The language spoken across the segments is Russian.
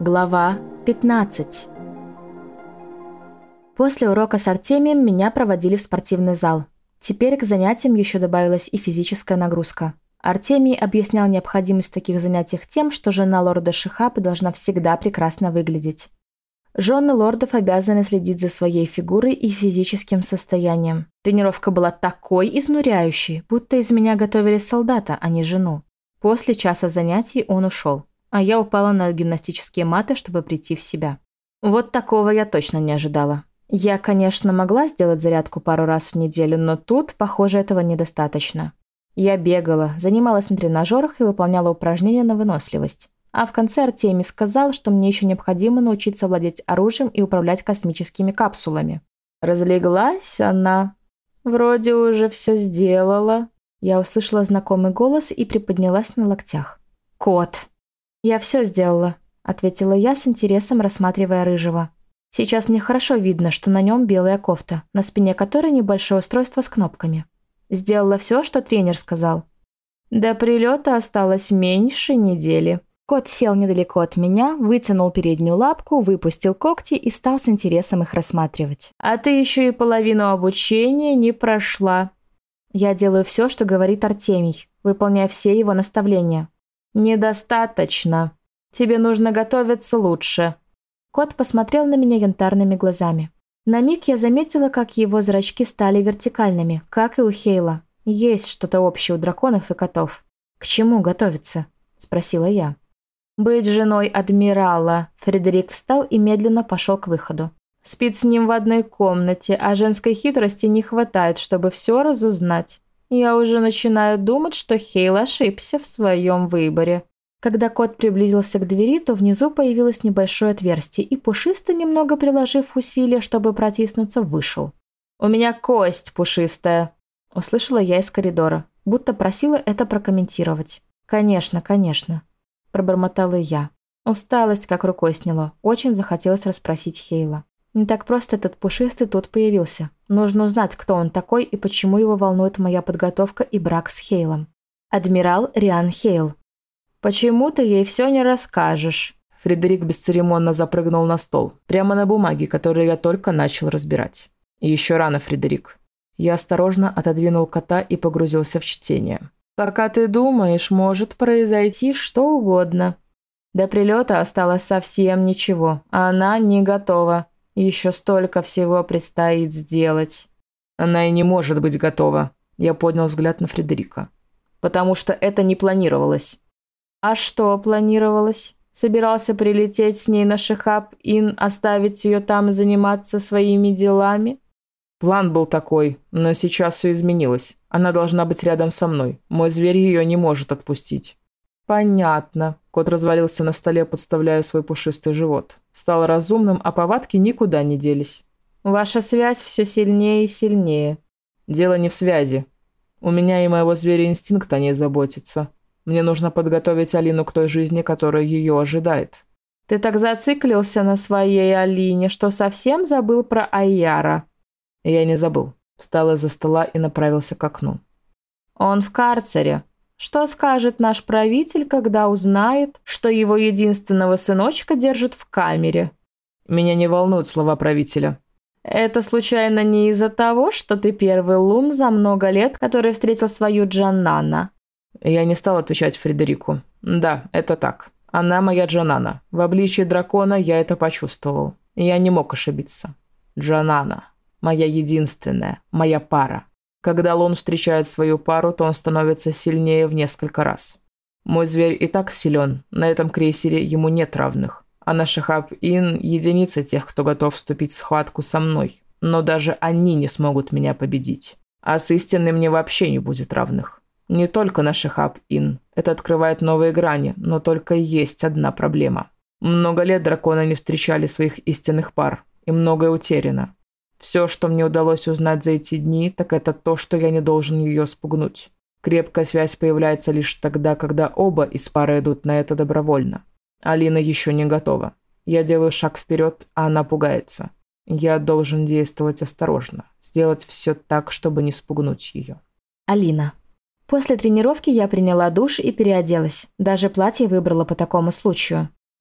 Глава 15. После урока с Артемием меня проводили в спортивный зал. Теперь к занятиям еще добавилась и физическая нагрузка. Артемий объяснял необходимость в таких занятиях тем, что жена лорда Шихаб должна всегда прекрасно выглядеть. Жены лордов обязаны следить за своей фигурой и физическим состоянием. Тренировка была такой изнуряющей, будто из меня готовили солдата, а не жену. После часа занятий он ушел, а я упала на гимнастические маты, чтобы прийти в себя. Вот такого я точно не ожидала. Я, конечно, могла сделать зарядку пару раз в неделю, но тут, похоже, этого недостаточно. Я бегала, занималась на тренажерах и выполняла упражнения на выносливость. А в конце Артемий сказал, что мне еще необходимо научиться владеть оружием и управлять космическими капсулами. Разлеглась она. Вроде уже все сделала. Я услышала знакомый голос и приподнялась на локтях. «Кот!» «Я все сделала», — ответила я с интересом, рассматривая рыжего. Сейчас мне хорошо видно, что на нем белая кофта, на спине которой небольшое устройство с кнопками. Сделала все, что тренер сказал. До прилета осталось меньше недели. Кот сел недалеко от меня, вытянул переднюю лапку, выпустил когти и стал с интересом их рассматривать. «А ты еще и половину обучения не прошла». Я делаю все, что говорит Артемий, выполняя все его наставления. «Недостаточно. Тебе нужно готовиться лучше». Кот посмотрел на меня янтарными глазами. На миг я заметила, как его зрачки стали вертикальными, как и у Хейла. Есть что-то общее у драконов и котов. «К чему готовиться?» – спросила я. «Быть женой адмирала». Фредерик встал и медленно пошел к выходу. «Спит с ним в одной комнате, а женской хитрости не хватает, чтобы все разузнать. Я уже начинаю думать, что Хейл ошибся в своем выборе». Когда кот приблизился к двери, то внизу появилось небольшое отверстие, и Пушистый, немного приложив усилия, чтобы протиснуться, вышел. «У меня кость пушистая», – услышала я из коридора, будто просила это прокомментировать. «Конечно, конечно», – пробормотала я. Усталость как рукой сняло, очень захотелось расспросить Хейла. Не так просто этот Пушистый тут появился. Нужно узнать, кто он такой и почему его волнует моя подготовка и брак с Хейлом. Адмирал Риан Хейл. «Почему ты ей все не расскажешь?» Фредерик бесцеремонно запрыгнул на стол, прямо на бумаге, которую я только начал разбирать. И еще рано, Фредерик. Я осторожно отодвинул кота и погрузился в чтение. «Пока ты думаешь, может произойти что угодно. До прилета осталось совсем ничего, а она не готова. Еще столько всего предстоит сделать». «Она и не может быть готова», – я поднял взгляд на Фредерика. «Потому что это не планировалось». «А что планировалось? Собирался прилететь с ней на Шихаб-Ин, оставить ее там и заниматься своими делами?» «План был такой, но сейчас все изменилось. Она должна быть рядом со мной. Мой зверь ее не может отпустить». «Понятно». Кот развалился на столе, подставляя свой пушистый живот. Стал разумным, а повадки никуда не делись. «Ваша связь все сильнее и сильнее». «Дело не в связи. У меня и моего зверя инстинкт о ней заботится. Мне нужно подготовить Алину к той жизни, которая ее ожидает». «Ты так зациклился на своей Алине, что совсем забыл про Айяра». Я не забыл. Встал из-за стола и направился к окну. «Он в карцере. Что скажет наш правитель, когда узнает, что его единственного сыночка держат в камере?» «Меня не волнуют слова правителя». «Это случайно не из-за того, что ты первый лун за много лет, который встретил свою Джаннана?» Я не стал отвечать Фредерику. «Да, это так. Она моя Джанана. В обличии дракона я это почувствовал. Я не мог ошибиться. Джанана. Моя единственная. Моя пара. Когда лун встречает свою пару, то он становится сильнее в несколько раз. Мой зверь и так силен. На этом крейсере ему нет равных. А на Шихаб-Ин единицы тех, кто готов вступить в схватку со мной. Но даже они не смогут меня победить. А с истинной мне вообще не будет равных. Не только на Шихаб-Ин. Это открывает новые грани, но только есть одна проблема. Много лет драконы не встречали своих истинных пар, и многое утеряно. Все, что мне удалось узнать за эти дни, так это то, что я не должен ее спугнуть. Крепкая связь появляется лишь тогда, когда оба из пары идут на это добровольно. Алина еще не готова. Я делаю шаг вперед, а она пугается. Я должен действовать осторожно, сделать все так, чтобы не спугнуть ее. Алина. После тренировки я приняла душ и переоделась. Даже платье выбрала по такому случаю.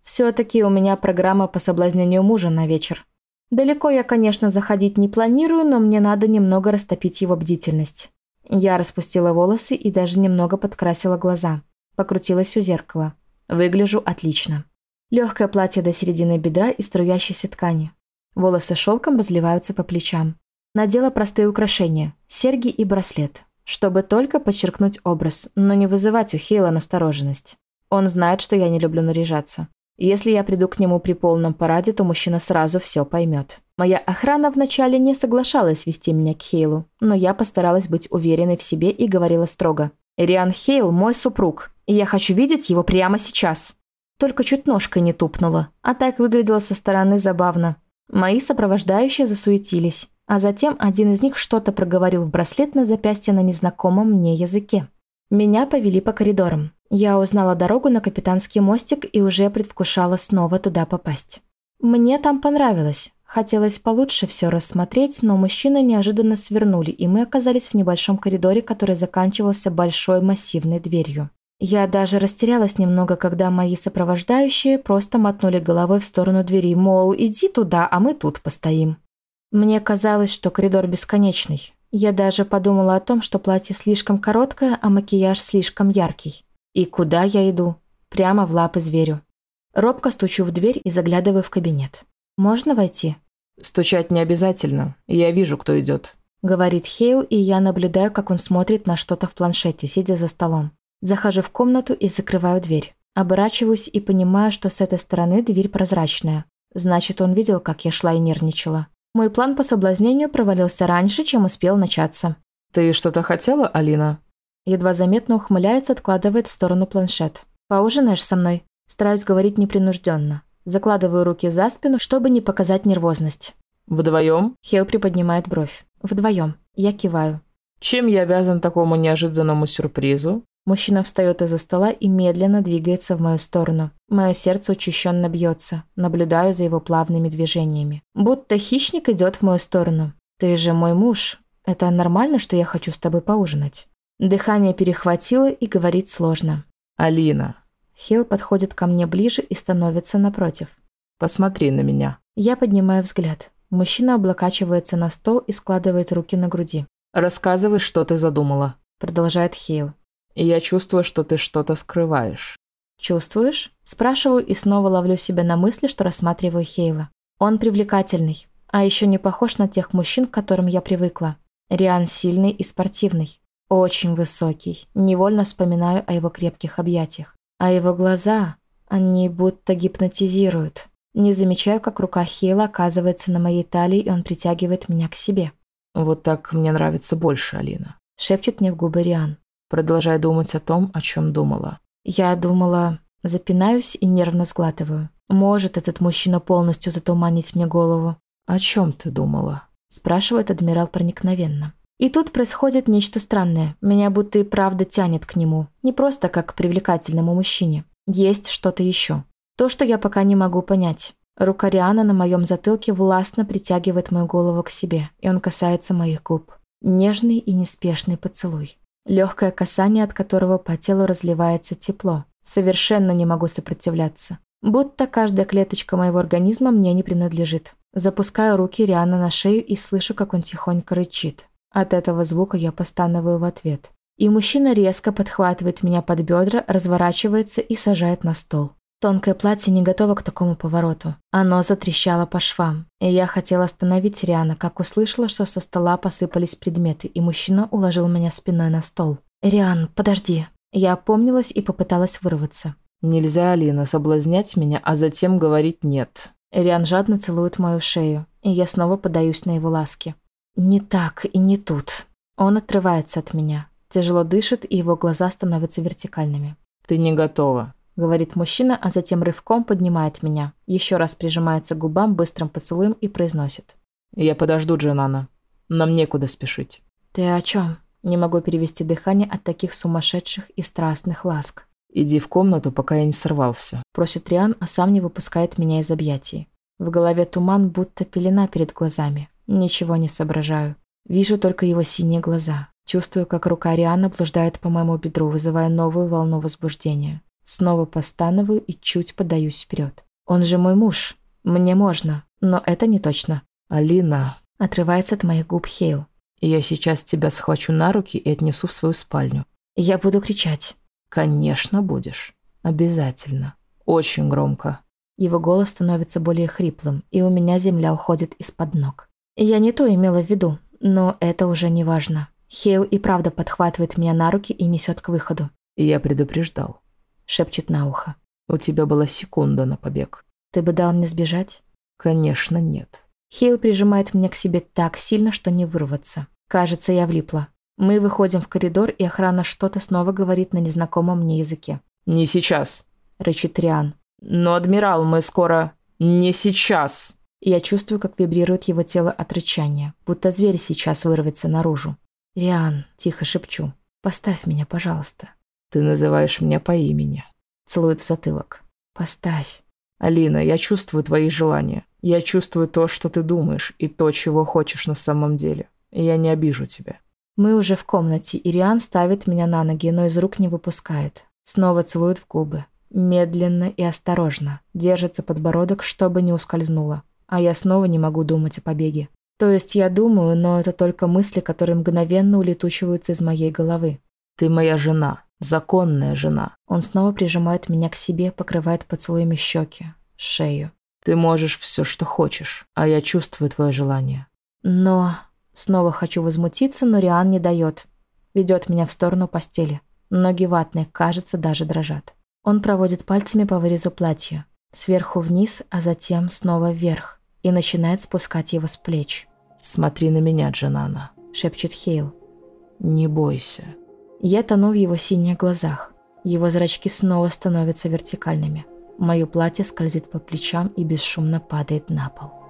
Все-таки у меня программа по соблазнению мужа на вечер. Далеко я, конечно, заходить не планирую, но мне надо немного растопить его бдительность. Я распустила волосы и даже немного подкрасила глаза. Покрутилась у зеркала. Выгляжу отлично. Легкое платье до середины бедра и струящейся ткани. Волосы шелком разливаются по плечам. Надела простые украшения – серьги и браслет, чтобы только подчеркнуть образ, но не вызывать у Хейла настороженность. Он знает, что я не люблю наряжаться. Если я приду к нему при полном параде, то мужчина сразу все поймет. Моя охрана вначале не соглашалась вести меня к Хейлу, но я постаралась быть уверенной в себе и говорила строго. «Риан Хейл – мой супруг, и я хочу видеть его прямо сейчас». Только чуть ножкой не тупнула, а так выглядело со стороны забавно. Мои сопровождающие засуетились, а затем один из них что-то проговорил в браслет на запястье на незнакомом мне языке. Меня повели по коридорам. Я узнала дорогу на капитанский мостик и уже предвкушала снова туда попасть. Мне там понравилось. Хотелось получше все рассмотреть, но мужчины неожиданно свернули, и мы оказались в небольшом коридоре, который заканчивался большой массивной дверью. Я даже растерялась немного, когда мои сопровождающие просто мотнули головой в сторону двери, мол, иди туда, а мы тут постоим. Мне казалось, что коридор бесконечный. Я даже подумала о том, что платье слишком короткое, а макияж слишком яркий. И куда я иду? Прямо в лапы зверю. Робко стучу в дверь и заглядываю в кабинет. «Можно войти?» «Стучать не обязательно. Я вижу, кто идет», — говорит Хейл, и я наблюдаю, как он смотрит на что-то в планшете, сидя за столом. Захожу в комнату и закрываю дверь. Оборачиваюсь и понимаю, что с этой стороны дверь прозрачная. Значит, он видел, как я шла и нервничала. Мой план по соблазнению провалился раньше, чем успел начаться. «Ты что-то хотела, Алина?» Едва заметно ухмыляется, откладывает в сторону планшет. «Поужинаешь со мной?» Стараюсь говорить непринужденно. Закладываю руки за спину, чтобы не показать нервозность. «Вдвоем?» Хейл приподнимает бровь. «Вдвоем». Я киваю. «Чем я обязан такому неожиданному сюрпризу?» Мужчина встает из-за стола и медленно двигается в мою сторону. Мое сердце учащенно бьется. Наблюдаю за его плавными движениями. Будто хищник идет в мою сторону. «Ты же мой муж. Это нормально, что я хочу с тобой поужинать?» Дыхание перехватило и говорить сложно. «Алина». Хейл подходит ко мне ближе и становится напротив. «Посмотри на меня». Я поднимаю взгляд. Мужчина облокачивается на стол и складывает руки на груди. «Рассказывай, что ты задумала», — продолжает Хейл. «Я чувствую, что ты что-то скрываешь». «Чувствуешь?» Спрашиваю и снова ловлю себя на мысли, что рассматриваю Хейла. Он привлекательный, а еще не похож на тех мужчин, к которым я привыкла. Риан сильный и спортивный. Очень высокий. Невольно вспоминаю о его крепких объятиях. А его глаза, они будто гипнотизируют. Не замечаю, как рука Хейла оказывается на моей талии, и он притягивает меня к себе. «Вот так мне нравится больше, Алина», — шепчет мне в губы Риан. «Продолжай думать о том, о чем думала». Я думала... Запинаюсь и нервно сглатываю. Может этот мужчина полностью затуманить мне голову? «О чем ты думала?» — спрашивает адмирал проникновенно. И тут происходит нечто странное. Меня будто и правда тянет к нему. Не просто как к привлекательному мужчине. Есть что-то еще. То, что я пока не могу понять. Рука Риана на моем затылке властно притягивает мою голову к себе, и он касается моих губ. Нежный и неспешный поцелуй. Легкое касание, от которого по телу разливается тепло. Совершенно не могу сопротивляться. Будто каждая клеточка моего организма мне не принадлежит. Запускаю руки Риана на шею и слышу, как он тихонько рычит. От этого звука я постанываю в ответ. И мужчина резко подхватывает меня под бедра, разворачивается и сажает на стол. Тонкое платье не готово к такому повороту. Оно затрещало по швам. И я хотела остановить Риана, как услышала, что со стола посыпались предметы, и мужчина уложил меня спиной на стол. «Риан, подожди». Я опомнилась и попыталась вырваться. «Нельзя, Алина, соблазнять меня, а затем говорить «нет». Риан жадно целует мою шею, и я снова подаюсь на его ласки. Не так и не тут. Он отрывается от меня. Тяжело дышит, и его глаза становятся вертикальными. «Ты не готова», — говорит мужчина, а затем рывком поднимает меня. Еще раз прижимается к губам быстрым поцелуем и произносит. «Я подожду, Джанана. Нам некуда спешить». «Ты о чем?» Не могу перевести дыхание от таких сумасшедших и страстных ласк. «Иди в комнату, пока я не сорвался», — просит Риан, а сам не выпускает меня из объятий. В голове туман, будто пелена перед глазами. Ничего не соображаю. Вижу только его синие глаза. Чувствую, как рука Риана блуждает по моему бедру, вызывая новую волну возбуждения. Снова постановую и чуть подаюсь вперед. Он же мой муж. Мне можно, но это не точно. Алина. Отрывается от моих губ Хейл. Я сейчас тебя схвачу на руки и отнесу в свою спальню. Я буду кричать. Конечно, будешь. Обязательно. Очень громко. Его голос становится более хриплым, и у меня земля уходит из-под ног. Я не то имела в виду, но это уже не важно. Хейл и правда подхватывает меня на руки и несет к выходу. Я предупреждал. Шепчет на ухо. У тебя была секунда на побег. Ты бы дал мне сбежать? Конечно, нет. Хейл прижимает меня к себе так сильно, что не вырваться. Кажется, я влипла. Мы выходим в коридор, и охрана что-то снова говорит на незнакомом мне языке. «Не сейчас», — рычит Риан. «Но, адмирал, мы скоро...» «Не сейчас!» Я чувствую, как вибрирует его тело от рычания, будто зверь сейчас вырвется наружу. «Риан», — тихо шепчу, — «поставь меня, пожалуйста». «Ты называешь меня по имени». Целует в затылок. «Поставь». «Алина, я чувствую твои желания. Я чувствую то, что ты думаешь, и то, чего хочешь на самом деле. И я не обижу тебя». Мы уже в комнате, и Риан ставит меня на ноги, но из рук не выпускает. Снова целует в губы. Медленно и осторожно. Держится подбородок, чтобы не ускользнуло. А я снова не могу думать о побеге. То есть я думаю, но это только мысли, которые мгновенно улетучиваются из моей головы. «Ты моя жена. Законная жена». Он снова прижимает меня к себе, покрывает поцелуями щеки, шею. «Ты можешь все, что хочешь, а я чувствую твое желание». Но... Снова хочу возмутиться, но Риан не дает. Ведет меня в сторону постели. Ноги ватные, кажется, даже дрожат. Он проводит пальцами по вырезу платья. Сверху вниз, а затем снова вверх. И начинает спускать его с плеч. «Смотри на меня, Джанана», — шепчет Хейл. «Не бойся». Я тону в его синих глазах. Его зрачки снова становятся вертикальными. Мое платье скользит по плечам и бесшумно падает на пол.